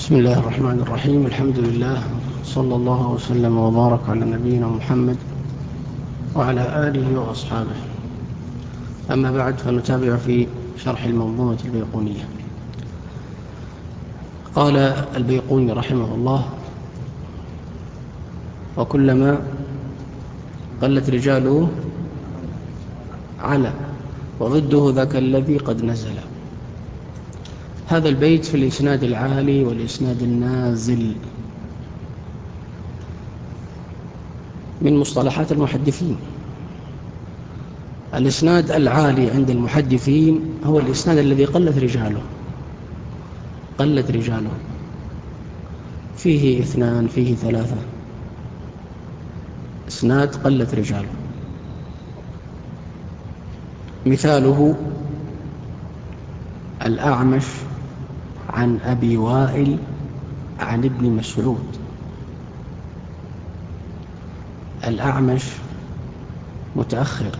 بسم الله الرحمن الرحيم. الحمد لله، صلى الله وسلم وبارك على نبينا محمد وعلى آله وأصحابه. أما بعد، فنتابع في شرح المنظومة البيقونية. قال البيقوني رحمه الله: وكلما قلت رجاله على، وضده ذاك الذي قد نزل. هذا البيت في الإسناد العالي والإسناد النازل من مصطلحات المحدثين. الإسناد العالي عند المحدثين هو الإسناد الذي قلت رجاله، فيه اثنان، فيه ثلاثة، إسناد قلت رجاله. مثاله الأعمش عن أبي وائل عن ابن مسعود. الأعمش متأخر،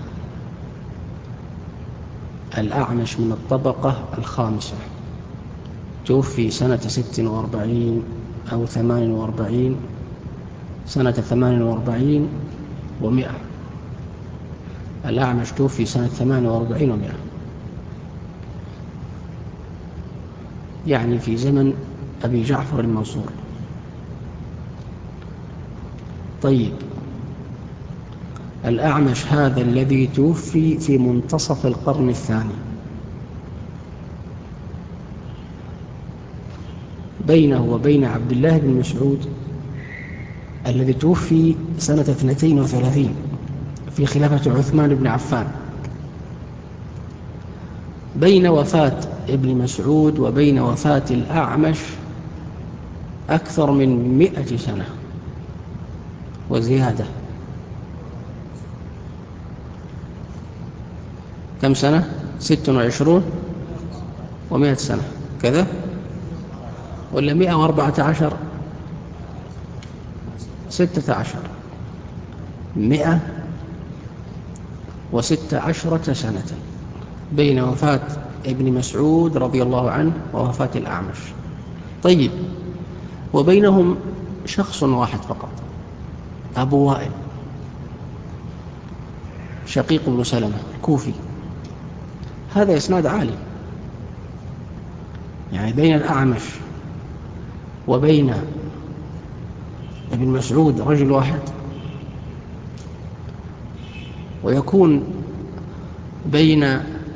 الأعمش من الطبقة الخامسة، توفي سنة 46 أو 48، سنة 48 و100. الأعمش توفي سنة 48 و100، يعني في زمن أبي جعفر المنصور. طيب، الأعمش هذا الذي توفي في منتصف القرن الثاني، بينه وبين عبد الله بن مسعود الذي توفي سنة 32 في خلافة عثمان بن عفان، بين وفاة ابن مسعود وبين وفاة الأعمش أكثر من 100 سنة وزيادة. كم سنة؟ 26 و100 سنة كذا، ولا 114؟ 16، 116 سنة بين وفاة ابن مسعود رضي الله عنه ووفاة الأعمش. طيب، وبينهم شخص واحد فقط، أبو وائل شقيق بن سلمة الكوفي. هذا إسناد عالي، يعني بين الأعمش وبين ابن مسعود رجل واحد، ويكون بين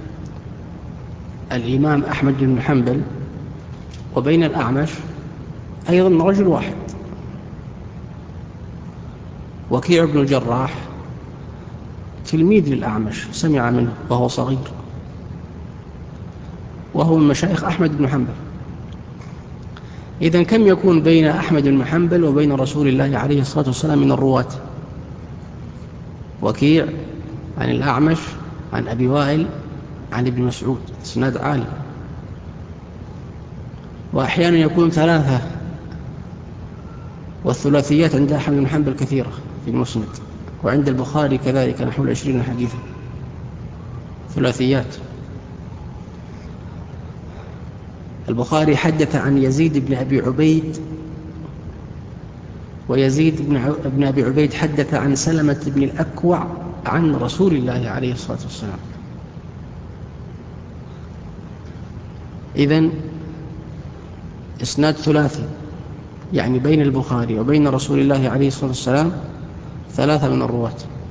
الإمام أحمد بن حنبل وبين الأعمش أيضا رجل واحد. وكيع بن الجراح تلميذ للأعمش، سمع منه وهو صغير، وهو من مشايخ أحمد بن حنبل. إذن كم يكون بين أحمد بن حنبل وبين رسول الله عليه الصلاة والسلام من الرواة؟ وكيع عن الأعمش عن أبي وائل عن ابن مسعود، إسناد عالي. وأحيانا يكون 3، والثلاثيات عند أحمد بن حنبل كثيرة في المسند، وعند البخاري كذلك نحو 20 حديثا ثلاثيات. البخاري حدث عن يزيد بن أبي عبيد، ويزيد بن أبي عبيد حدث عن سلمة بن الأكوع عن رسول الله عليه الصلاة والسلام. إذن إسناد ثلاثي، يعني بين البخاري وبين رسول الله عليه الصلاة والسلام 3 من الرواة.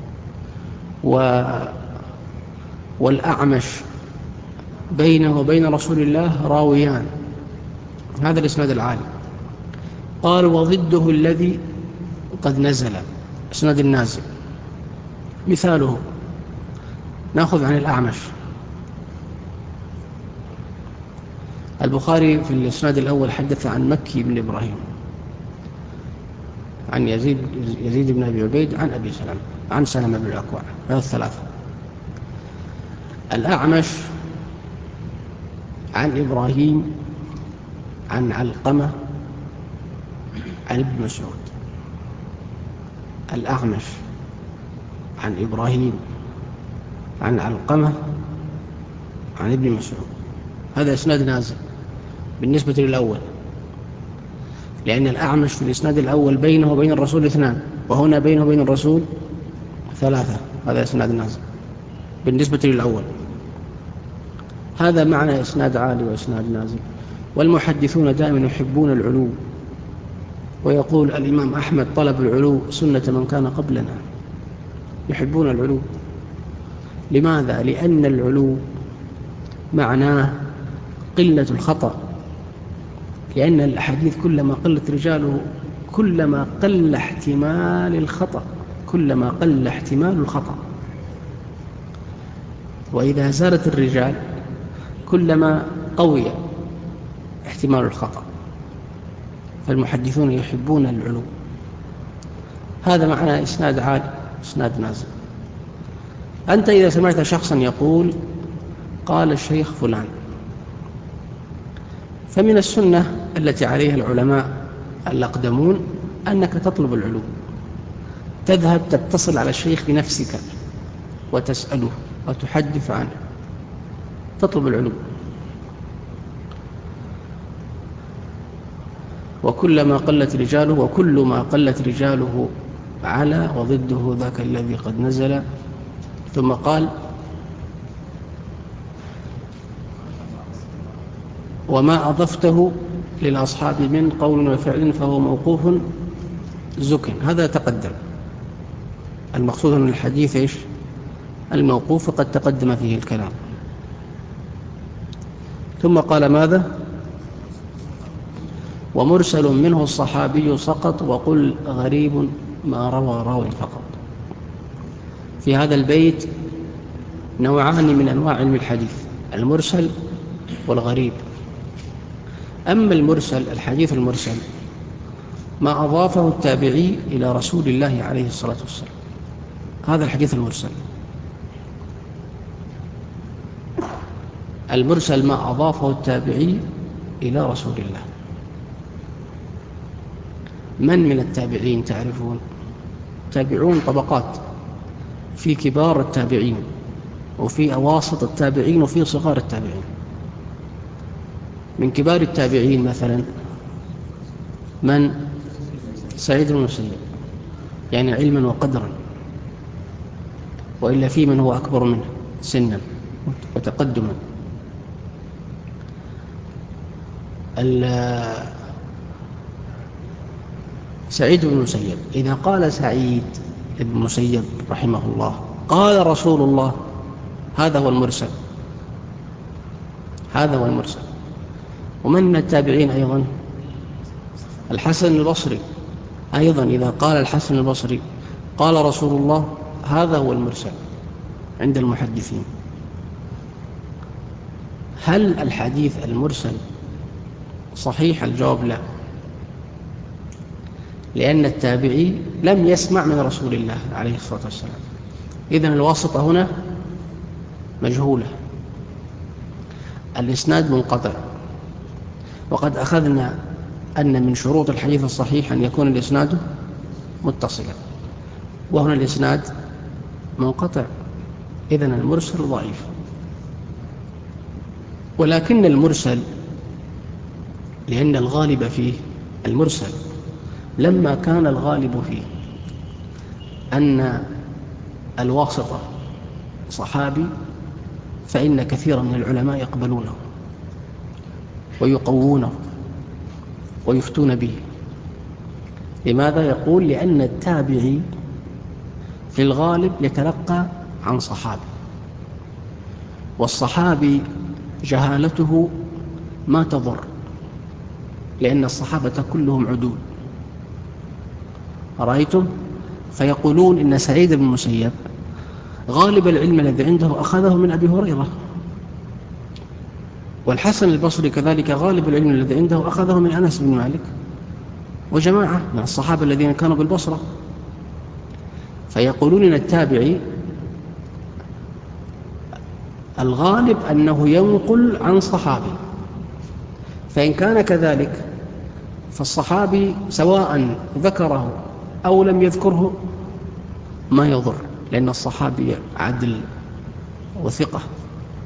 والأعمش بينه وبين رسول الله راويان، هذا الإسناد العالي. قال: وضده الذي قد نزل، إسناد النازل. مثاله نأخذ عن الأعمش. البخاري في الإسناد الأول حدث عن مكي بن إبراهيم عن يزيد بن أبي عبيد عن أبي سلمة عن سلمة بن الأكوع، هذا 3. الأعمش عن إبراهيم عن علقمة عن ابن مسعود. الأعمش عن إبراهيم عن علقمة عن ابن مسعود، هذا إسناد نازل بالنسبة للأول. لأن الأعمش في الإسناد الأول بينه وبين الرسول 2، وهنا بينه وبين الرسول 3، هذا إسناد نازل بالنسبة للأول. هذا معنى إسناد عالي وإسناد نازل. والمحدثون دائما يحبون العلو، ويقول الإمام أحمد: طلب العلو سنة من كان قبلنا. يحبون العلو. لماذا؟ لأن العلو معناه قلة الخطأ، لأن الحديث كلما قلت رجاله كلما قل احتمال الخطأ، كلما قل احتمال الخطأ. وإذا زادت الرجال كلما قوي احتمال الخطأ. فالمحدثون يحبون العلو. هذا معنى إسناد عالي إسناد نازل. أنت إذا سمعت شخصا يقول قال الشيخ فلان، فمن السنة التي عليها العلماء الأقدمون أنك تطلب العلو، تذهب تتصل على الشيخ بنفسك وتسأله وتحدث عنه، تطلب العلو. وكلما قلت رجاله، وكل ما قلت رجاله على وضده ذاك الذي قد نزل. ثم قال: وما أضفته للأصحاب من قول وفعل فهو موقوف زكٍ. هذا تقدم. المقصود من الحديث إيش؟ الموقوف، قد تقدم فيه الكلام. ثم قال ماذا؟ ومرسل منه الصحابي سقط، وقل غريب ما روى راو فقط. في هذا البيت نوعان من أنواع علم الحديث: المرسل والغريب. أما المرسل، الحديث المرسل ما أضافه التابعي إلى رسول الله عليه الصلاة والسلام، هذا الحديث المرسل. المرسل ما أضافه التابعي إلى رسول الله. من التابعين تعرفون؟ تابعون طبقات، في كبار التابعين وفي أواسط التابعين وفي صغار التابعين. من كبار التابعين مثلا من؟ سعيد بن المسيب، يعني علما وقدرا، وإلا في من هو أكبر منه سنا وتقدما. سعيد بن المسيب إذا قال سعيد بن المسيب رحمه الله قال رسول الله، هذا هو المرسل، هذا هو المرسل. ومن التابعين أيضا؟ الحسن البصري أيضا إذا قال الحسن البصري قال رسول الله، هذا هو المرسل عند المحدثين. هل الحديث المرسل صحيح؟ الجواب لا، لأن التابعي لم يسمع من رسول الله عليه الصلاة والسلام. إذن الواسطة هنا مجهولة، الإسناد منقطع. وقد أخذنا أن من شروط الحديث الصحيح أن يكون الإسناد متصلا، وهنا الإسناد منقطع، إذن المرسل ضعيف. ولكن المرسل، لأن الغالب فيه المرسل، لما كان الغالب فيه أن الواسطة صحابي، فإن كثيرا من العلماء يقبلونه ويقوونه ويفتون به. لماذا؟ يقول لأن التابعي في الغالب يتلقى عن صحابي، والصحابي جهالته ما تضر، لأن الصحابة كلهم عدول. رأيتم؟ فيقولون إن سعيد بن المسيب غالب العلم الذي عنده أخذه من أبي هريرة، والحسن البصري كذلك غالب العلم الذي عنده أخذه من أنس بن مالك وجماعة من الصحابة الذين كانوا بالبصرة. فيقولون إن التابعي الغالب أنه ينقل عن صحابي، فإن كان كذلك فالصحابي سواء ذكره أو لم يذكره ما يضر، لأن الصحابي عدل وثقة،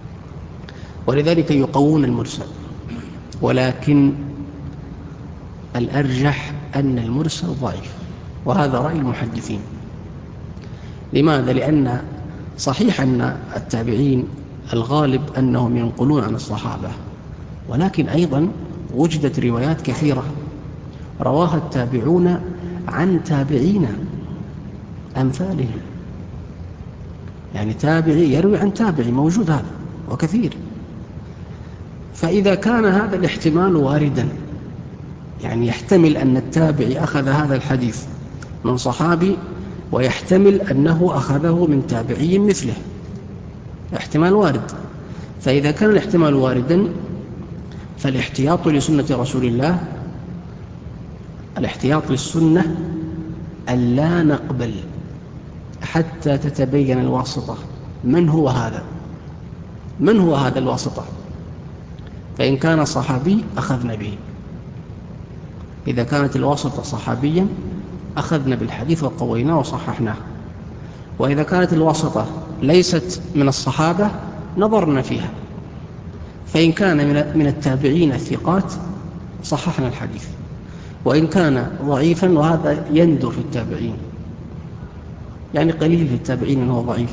ولذلك يقوون المرسل. ولكن الأرجح أن المرسل ضعيف، وهذا رأي المحدثين. لماذا؟ لأن صحيح أن التابعين الغالب أنهم ينقلون عن الصحابة، ولكن أيضا وجدت روايات كثيرة رواها التابعون عن تابعين أمثالهم، يعني تابعي يروي عن تابعي، موجود هذا وكثير. فإذا كان هذا الاحتمال واردا، يعني يحتمل أن التابعي أخذ هذا الحديث من صحابي، ويحتمل أنه أخذه من تابعي مثله، احتمال وارد. فإذا كان الاحتمال واردا فالاحتياط لسنة رسول الله، الاحتياط للسنة ألا نقبل حتى تتبين الواسطة. من هو هذا؟ من هو هذا الواسطة؟ فإن كان صحابي أخذنا به، إذا كانت الواسطة صحابيا أخذنا بالحديث وقويناه وصححناه، وإذا كانت الواسطة ليست من الصحابة نظرنا فيها، فإن كان من التابعين الثقات صححنا الحديث، وإن كان ضعيفا، وهذا يندر في التابعين، يعني قليل في التابعين أنه ضعيف،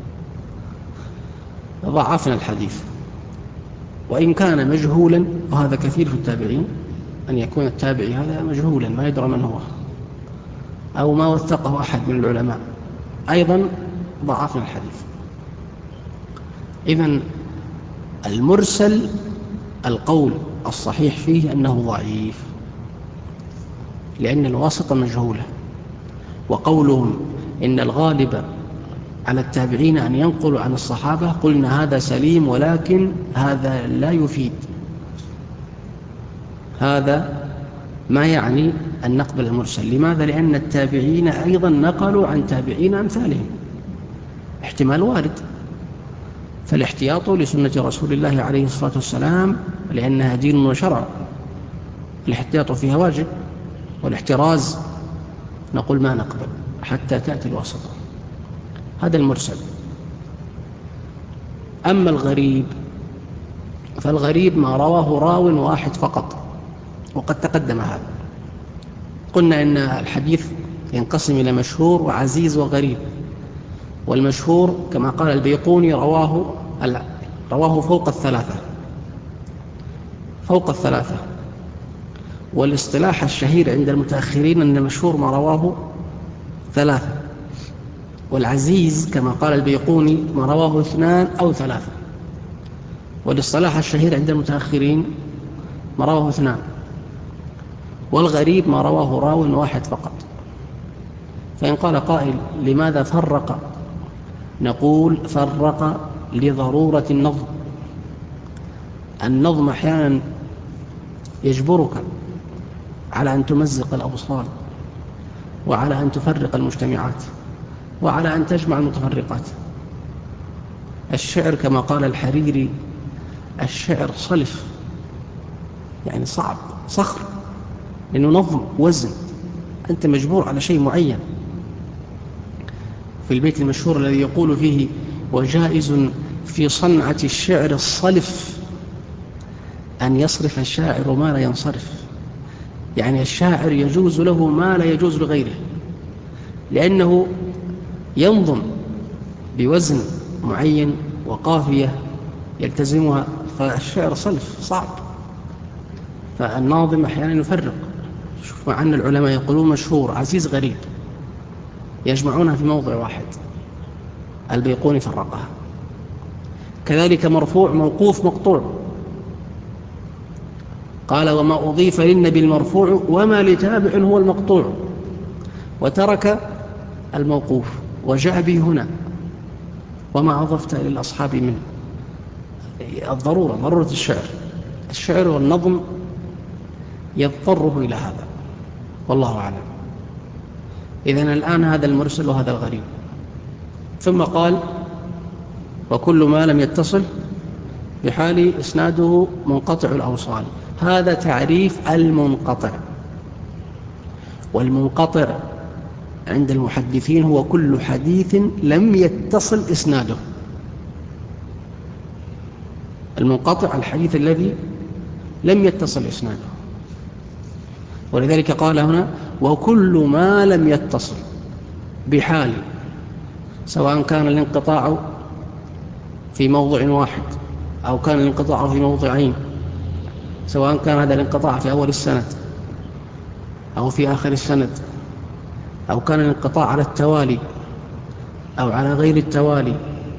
ضعفنا الحديث. وإن كان مجهولا، وهذا كثير في التابعين، أن يكون التابعي هذا مجهولا ما يدرى من هو، أو ما وثقه أحد من العلماء، أيضا ضعفنا الحديث. إذن المرسل القول الصحيح فيه أنه ضعيف، لأن الواسطة مجهولة. وقولهم إن الغالب على التابعين أن ينقلوا عن الصحابة، قلنا هذا سليم، ولكن هذا لا يفيد، هذا ما يعني أن نقبل المرسل. لماذا؟ لأن التابعين أيضا نقلوا عن تابعين أمثالهم، احتمال وارد. فالاحتياط لسنة رسول الله عليه الصلاة والسلام، لأنها دين وشرع، الاحتياط فيها واجب، والاحتراز نقول ما نقبل حتى تأتي الواسطة. هذا المرسل. أما الغريب فالغريب ما رواه راو واحد فقط، وقد تقدم هذا. قلنا إن الحديث ينقسم إلى مشهور وعزيز وغريب، والمشهور كما قال البيقوني رواه فوق الثلاثة. والاصطلاح الشهير عند المتأخرين أن المشهور ما رواه 3، والعزيز كما قال البيقوني ما رواه 2 أو 3. والاصطلاح الشهير عند المتأخرين ما رواه 2، والغريب ما رواه راو واحد فقط. فإن قال قائل لماذا فرق؟ نقول فرق لضرورة النظم. النظم أحيانا يجبرك على أن تمزق الأبصار، وعلى أن تفرق المجتمعات، وعلى أن تجمع المتفرقات. الشعر كما قال الحريري: الشعر صلف، يعني صعب، صخر، لأنه نظم وزن، أنت مجبور على شيء معين. في البيت المشهور الذي يقول فيه: وجائز في صنعة الشعر الصلف أن يصرف الشاعر ما لا ينصرف. يعني الشاعر يجوز له ما لا يجوز لغيره، لأنه ينظم بوزن معين وقافية يلتزمها، فالشعر صلف صعب. فالناظم أحيانا يفرق. شوف، مع أن العلماء يقولون مشهور عزيز غريب، يجمعونها في موضع واحد، البيقوني فرقها. كذلك مرفوع موقوف مقطوع، قال: وما أضيف للنبي المرفوع وما لتابع هو المقطوع، وترك الموقوف وجاء به هنا: وما أضفت للأصحاب منه. الضرورة، ضرورة الشعر والنظم يضطره إلى هذا، والله أعلم. إذن الآن هذا المرسل وهذا الغريب. ثم قال: وكل ما لم يتصل بحال إسناده منقطع الأوصال. هذا تعريف المنقطع. والمنقطع عند المحدثين هو كل حديث لم يتصل إسناده. المنقطع الحديث الذي لم يتصل إسناده. ولذلك قال هنا وكل ما لم يتصل بحال، سواء كان الانقطاع في موضع واحد أو كان الانقطاع في موضعين، سواء كان هذا الانقطاع في أول السند أو في آخر السند، أو كان الانقطاع على التوالي أو على غير التوالي،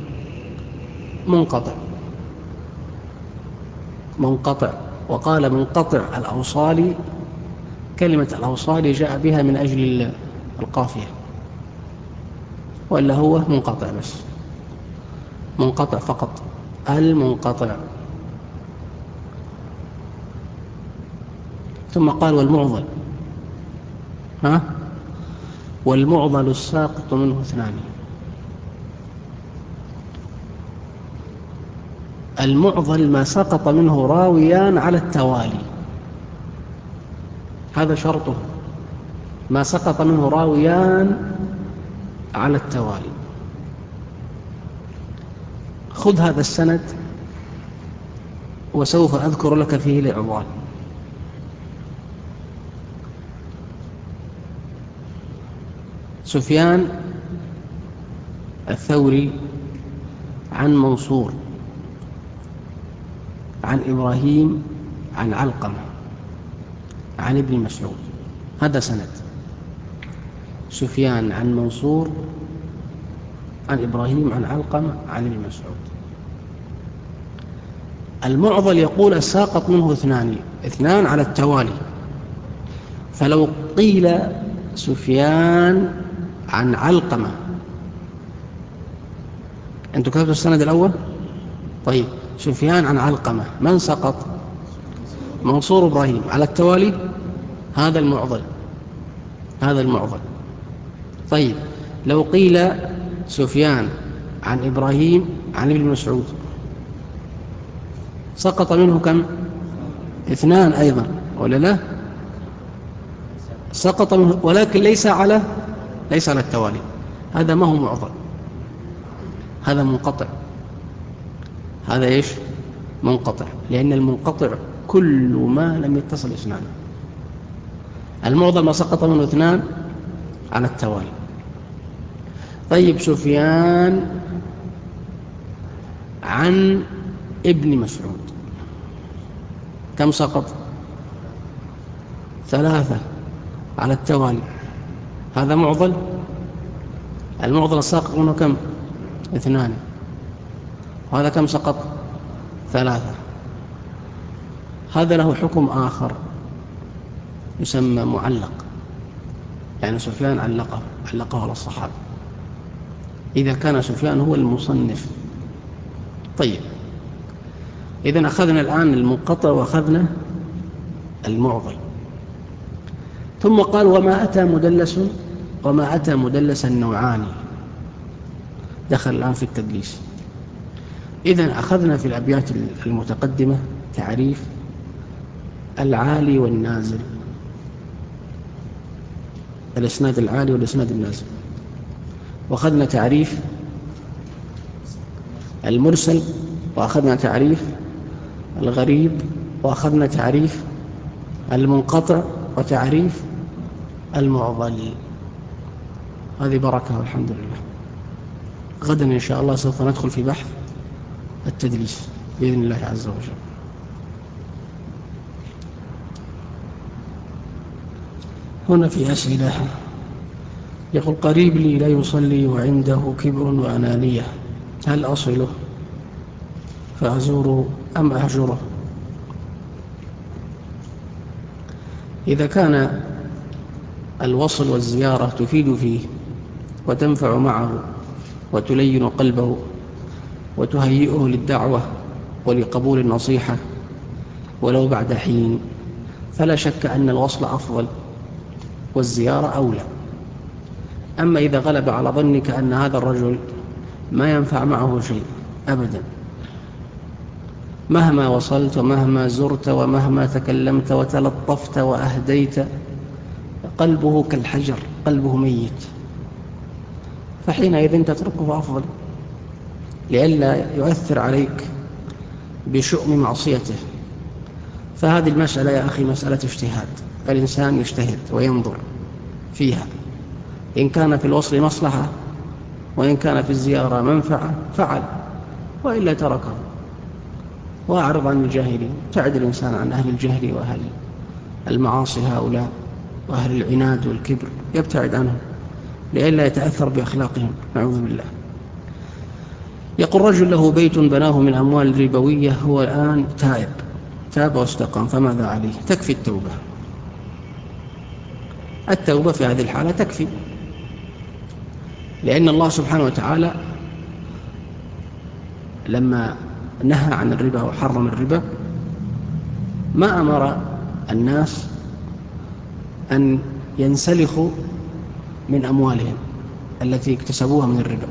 منقطع. وقال منقطع الأوصال، كلمة الأوصال جاء بها من أجل القافية، وإلا هو منقطع بس، منقطع فقط، المنقطع. ثم قال والمعضل، والمعضل الساقط منه اثنان. المعضل ما سقط منه راويان على التوالي، هذا شرطه، ما سقط منه راويان على التوالي. خذ هذا السند وسوف أذكر لك فيه الإعضال. سفيان الثوري عن منصور عن إبراهيم عن علقمة عن ابن مسعود، هذا سند. سفيان عن منصور عن إبراهيم عن علقمة عن ابن مسعود. المعضل يقول الساقط منه اثنان على التوالي. فلو قيل سفيان عن علقمة، أنتم كتبتوا السند الأول؟ طيب، سفيان عن علقمة، من سقط؟ منصور إبراهيم على التوالي، هذا المعضل. طيب، لو قيل سفيان عن إبراهيم عن ابن مسعود، سقط منه كم؟ اثنان أيضا، ولا لا؟ سقط منه، ولكن ليس على التوالي. هذا ما هو معضل، هذا منقطع. هذا إيش؟ منقطع، لأن المنقطع كل ما لم يتصل اثنان. المعضل ما سقط منه اثنان على التوالي. طيب، سفيان عن ابن مسعود، كم سقط؟ ثلاثة على التوالي، هذا معضل. المعضل الساقط منه كم؟ اثنان. وهذا كم سقط؟ ثلاثة. هذا له حكم آخر يسمى معلق، يعني سفيان علقه على الصحابة إذا كان سفيان هو المصنف. طيب، إذن أخذنا الآن المنقطع وأخذنا المعضل. ثم قال وما أتى مدلسا نوعان، دخل الآن في التدليس. إذن أخذنا في الأبيات المتقدمة تعريف العالي والنازل، الإسناد العالي والإسناد النازل، وأخذنا تعريف المرسل، وأخذنا تعريف الغريب، وأخذنا تعريف المنقطع، وتعريف المعضل. هذه بركة والحمد لله. غدا إن شاء الله سوف ندخل في بحث التدليس بإذن الله عز وجل. هنا في أسئلة. يقول قريب لي لا يصلي وعنده كبر وأنانية، هل أصله فأزوره أم أهجره؟ إذا كان الوصل والزيارة تفيد فيه وتنفع معه وتلين قلبه وتهيئه للدعوة ولقبول النصيحة ولو بعد حين، فلا شك أن الوصل أفضل والزيارة أولى. أما إذا غلب على ظنك أن هذا الرجل ما ينفع معه شيء أبدا، مهما وصلت ومهما زرت ومهما تكلمت وتلطفت وأهديت، قلبه كالحجر، قلبه ميت، فحينئذ تتركه أفضل لئلا يؤثر عليك بشؤم معصيته. فهذه المسألة يا أخي مسألة اجتهاد، الإنسان يجتهد وينظر فيها، إن كان في الوصل مصلحة وإن كان في الزيارة منفعة فعل، وإلا تركه وأعرض عن الجاهلين. ابتعد الإنسان عن أهل الجهل وأهل المعاصي هؤلاء وأهل العناد والكبر، يبتعد عنهم لئلا يتأثر بأخلاقهم، نعوذ بالله. يقول رجل له بيت بناه من أموال ربوية، هو الآن تاب واستقام، فماذا عليه؟ تكفي التوبة. التوبة في هذه الحالة تكفي، لأن الله سبحانه وتعالى لما نهى عن الربا وحرم الربا ما أمر الناس أن ينسلخوا من أموالهم التي اكتسبوها من الربا.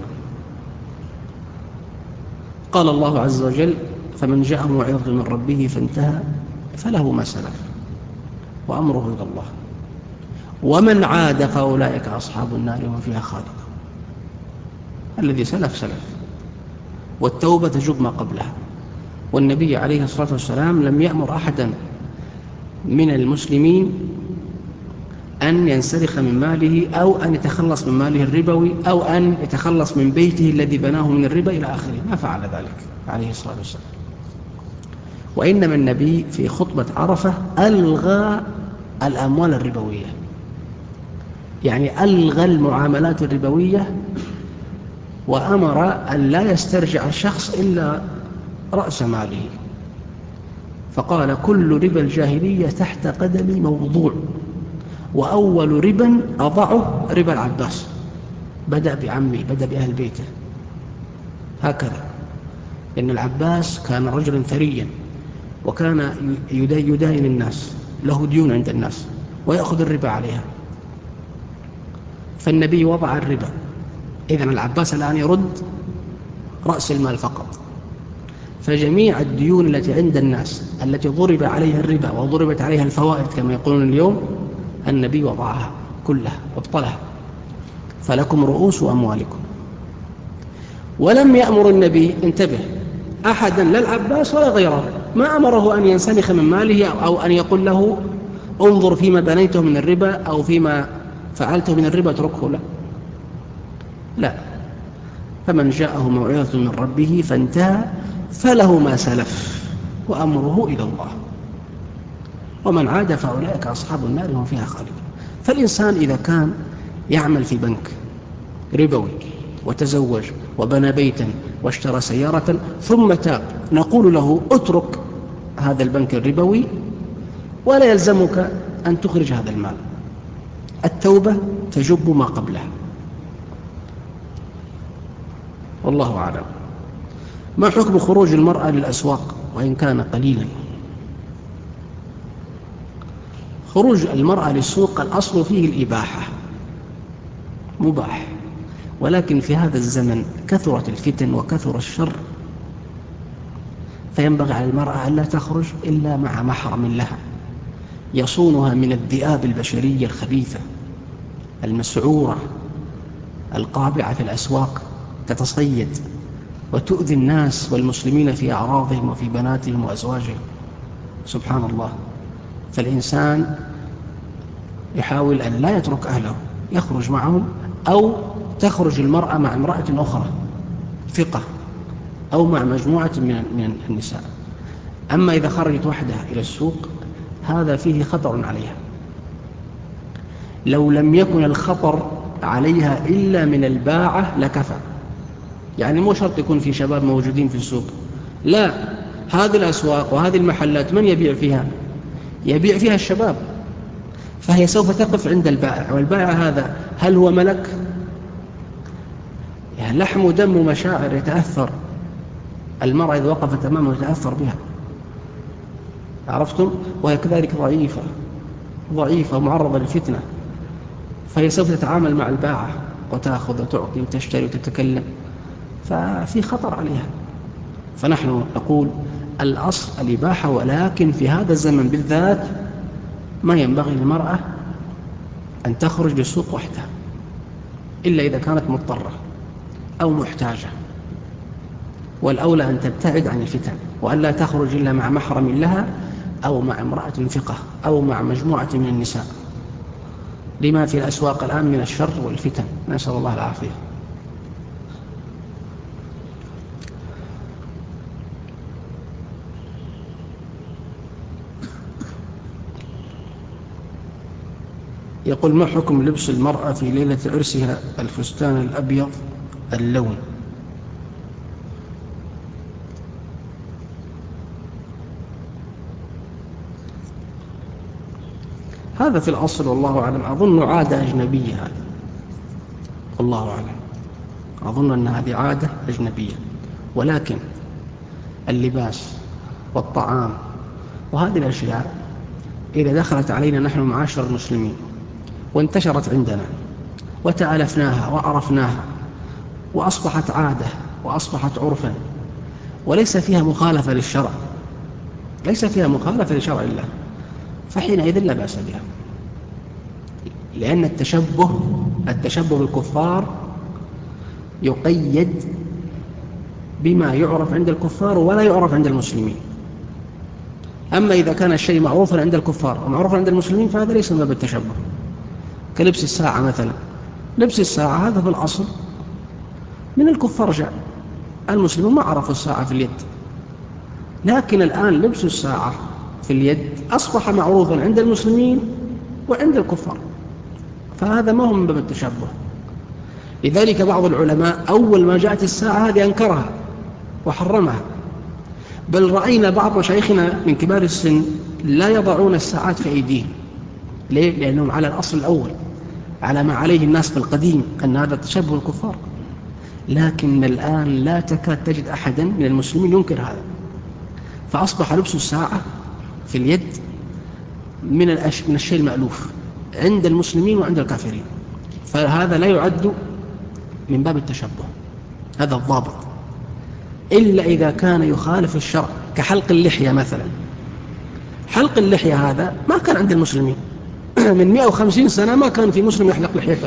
قال الله عز وجل: فمن جاءه موعظة من ربه فانتهى فله ما سلف وأمره إلى الله ومن عاد فأولئك أصحاب النار هم فيها خالدون. الذي سلف، والتوبة تجب ما قبلها. والنبي عليه الصلاة والسلام لم يأمر أحدا من المسلمين أن ينسلخ من ماله أو أن يتخلص من ماله الربوي أو أن يتخلص من بيته الذي بناه من الربا إلى آخره، ما فعل ذلك عليه الصلاة والسلام. وإنما النبي في خطبة عرفة ألغى الأموال الربوية، يعني ألغى المعاملات الربوية، وأمر أن لا يسترجع الشخص إلا رأس ماله، فقال: كل ربا الجاهلية تحت قدمي موضوع، وأول ربا أضعه ربا العباس، بدأ بعمي، بدأ بأهل بيته، هكذا. لأن العباس كان رجلا ثريا وكان يداين الناس، له ديون عند الناس ويأخذ الربا عليها، فالنبي وضع الربا. إذن العباس الآن يرد رأس المال فقط، فجميع الديون التي عند الناس التي ضرب عليها الربا وضربت عليها الفوائد كما يقولون اليوم، النبي وضعها كلها وابطلها، فلكم رؤوس أموالكم. ولم يأمر النبي، انتبه، أحدا لا العباس ولا غيره، ما أمره أن ينسلخ من ماله أو أن يقول له انظر فيما بنيته من الربا أو فيما فعلته من الربا اتركه، لا. فمن جاءه موعظة من ربه فانتهى فله ما سلف وأمره إلى الله ومن عاد فأولئك أصحاب النار هم فيها خالدون. فالإنسان إذا كان يعمل في بنك ربوي وتزوج وبنى بيتا واشترى سيارة ثم تاب، نقول له اترك هذا البنك الربوي ولا يلزمك أن تخرج هذا المال. التوبة تجب ما قبلها، والله أعلم. ما حكم خروج المرأة للأسواق وإن كان قليلا؟ خروج المرأة للسوق الأصل فيه الإباحة، مباح، ولكن في هذا الزمن كثرت الفتن وكثر الشر، فينبغي على المرأة أن لا تخرج إلا مع محرم لها يصونها من الذئاب البشرية الخبيثة المسعورة القابعة في الأسواق، تتصيد وتؤذي الناس والمسلمين في أعراضهم وفي بناتهم وأزواجهم، سبحان الله. فالإنسان يحاول أن لا يترك أهله، يخرج معهم، أو تخرج المرأة مع امرأة أخرى ثقة أو مع مجموعة من النساء. أما إذا خرجت وحدها إلى السوق هذا فيه خطر عليها، لو لم يكن الخطر عليها إلا من الباعة لكفى، يعني مو شرط يكون في شباب موجودين في السوق، لا، هذه الأسواق وهذه المحلات من يبيع فيها؟ يبيع فيها الشباب، فهي سوف تقف عند البائع، والبائع هذا هل هو ملك؟ يعني لحم ودم ومشاعر، يتأثر المرأة إذا وقفت أمامه يتأثر بها، عرفتم؟ وهي كذلك ضعيفة ومعرضة للفتنة، فهي سوف تتعامل مع الباعة وتأخذ وتعطي وتشتري وتتكلم، ففي خطر عليها. فنحن نقول الأصل الإباحة، ولكن في هذا الزمن بالذات ما ينبغي للمرأة أن تخرج للسوق وحدها إلا إذا كانت مضطرة أو محتاجة، والأولى أن تبتعد عن الفتن وأن لا تخرج إلا مع محرم لها أو مع امرأة ثقة أو مع مجموعة من النساء لما في الأسواق الآن من الشر والفتن، نسأل الله العافية. يقول: ما حكم لبس المرأة في ليلة عرسها الفستان الأبيض اللون؟ هذا في الأصل والله أعلم أظن عادة أجنبية، هذا والله أعلم، أظن أن هذه عادة أجنبية، ولكن اللباس والطعام وهذه الأشياء إذا دخلت علينا نحن معاشر المسلمين وانتشرت عندنا وتألفناها وعرفناها وأصبحت عادة وأصبحت عرفا وليس فيها مخالفة للشرع، ليس فيها مخالفة لشرع الله، فحينئذ لا بأس بها، لأن التشبه بالكفار يقيد بما يعرف عند الكفار ولا يعرف عند المسلمين. أما إذا كان الشيء معروفا عند الكفار ومعروفا عند المسلمين فهذا ليس من باب التشبه، كلبس الساعة مثلا. لبس الساعة هذا في الأصل من الكفار جاء، المسلمون ما عرفوا الساعة في اليد، لكن الآن لبس الساعة في اليد أصبح معروفا عند المسلمين وعند الكفار، فهذا ما هو من باب التشبه. لذلك بعض العلماء أول ما جاءت الساعة هذه أنكرها وحرمها، بل رأينا بعض مشايخنا من كبار السن لا يضعون الساعات في أيديهم. ليه؟ لأنهم على الأصل الأول، على ما عليه الناس في القديم، أن هذا تشبه الكفار. لكن الآن لا تكاد تجد أحدا من المسلمين ينكر هذا، فأصبح لبس الساعة في اليد من الشيء المألوف عند المسلمين وعند الكافرين، فهذا لا يعد من باب التشبه، هذا الضابط، إلا إذا كان يخالف الشرع، كحلق اللحية مثلا. حلق اللحية هذا ما كان عند المسلمين من 150 سنة ما كان في مسلم يحلق لحيته،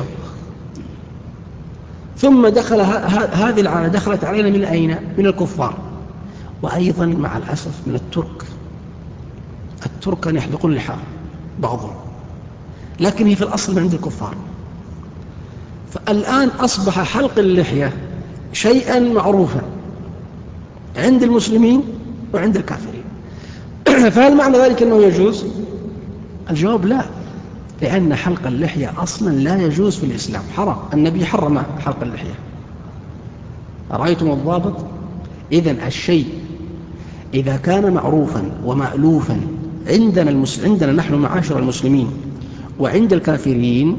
ثم دخل هذه العادة دخلت علينا من أين؟ من الكفار، وأيضا مع الأسف من الترك كانوا يحلقون اللحى بعضهم، لكن هي في الأصل من عند الكفار. فالآن أصبح حلق اللحية شيئا معروفا عند المسلمين وعند الكافرين. فهل معنى ذلك أنه يجوز؟ الجواب لا، لأن حلق اللحية أصلا لا يجوز في الإسلام، حرام، النبي حرم حلق اللحية. رأيتم الضابط؟ إذن الشيء إذا كان معروفا ومألوفا عندنا نحن معاشر المسلمين وعند الكافرين،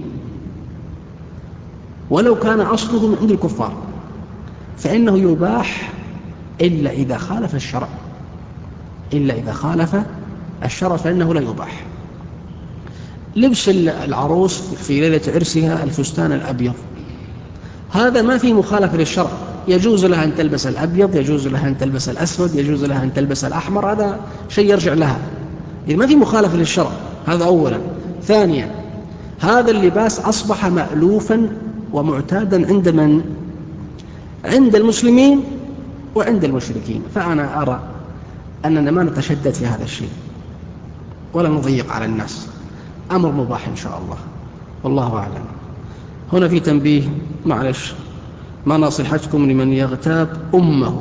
ولو كان أصله من عند الكفار، فإنه يباح إلا إذا خالف الشرع، إلا إذا خالف الشرع فإنه لا يباح. لبس العروس في ليلة عرسها الفستان الأبيض، هذا ما فيه مخالفة للشرع، يجوز لها أن تلبس الأبيض، يجوز لها أن تلبس الأسود، يجوز لها أن تلبس الأحمر، هذا شيء يرجع لها، إذا ما فيه مخالفة للشرع، هذا أولا. ثانيا، هذا اللباس أصبح مألوفا ومعتادا عند من؟ عند المسلمين وعند المشركين، فأنا أرى أننا ما نتشدد في هذا الشيء ولا نضيق على الناس، أمر مباح إن شاء الله، والله أعلم. هنا في تنبيه، معلش، ما نصيحتكم لمن يغتاب أمه؟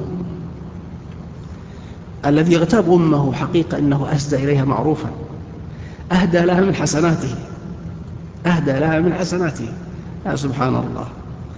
الذي يغتاب أمه حقيقة أنه أسدى إليها معروفا، أهدى لها من حسناته، أهدى لها من حسناته، يا سبحان الله،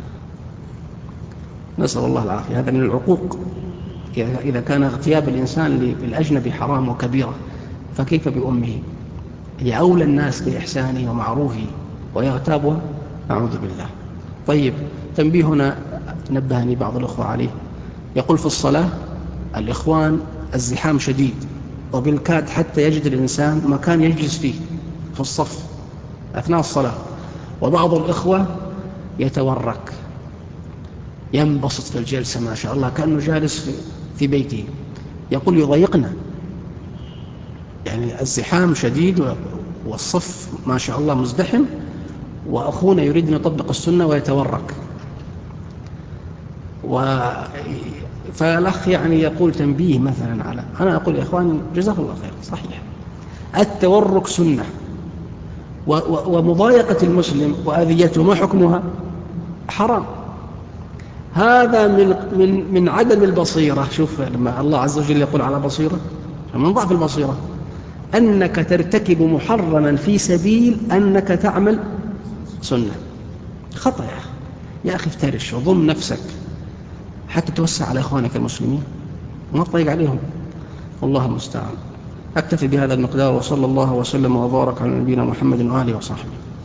نسأل الله العافية. هذا من العقوق، إذا كان اغتياب الإنسان للأجنبي حرام وكبيرة، فكيف بأمه؟ هي أولى الناس بإحسانه ومعروفه ويغتابها، أعوذ بالله. طيب، تنبيه هنا نبهني بعض الأخوة عليه، يقول في الصلاة الإخوان الزحام شديد، وبالكاد حتى يجد الإنسان مكان يجلس فيه في الصف أثناء الصلاة، وبعض الإخوة يتورك ينبسط في الجلسة ما شاء الله كأنه جالس في بيته، يقول يضيقنا، يعني الزحام شديد والصف ما شاء الله مزدحم، وأخونا يريد أن يطبق السنة ويتورك. فالأخ يعني يقول تنبيه مثلا على، أنا أقول يا إخواني جزاك الله خير، صحيح التورك سنة، ومضايقة المسلم وأذيته ما حكمها؟ حرام. هذا من عدم البصيرة. شوف لما الله عز وجل يقول على بصيرة، من ضعف البصيرة أنك ترتكب محرما في سبيل أنك تعمل سنة. خطأ يا أخي افترش وضم نفسك حتى توسع على إخوانك المسلمين وما تضيق عليهم. والله المستعان. أكتفي بهذا المقدار، وصلى الله وسلم وبارك على نبينا محمد وآله وصحبه.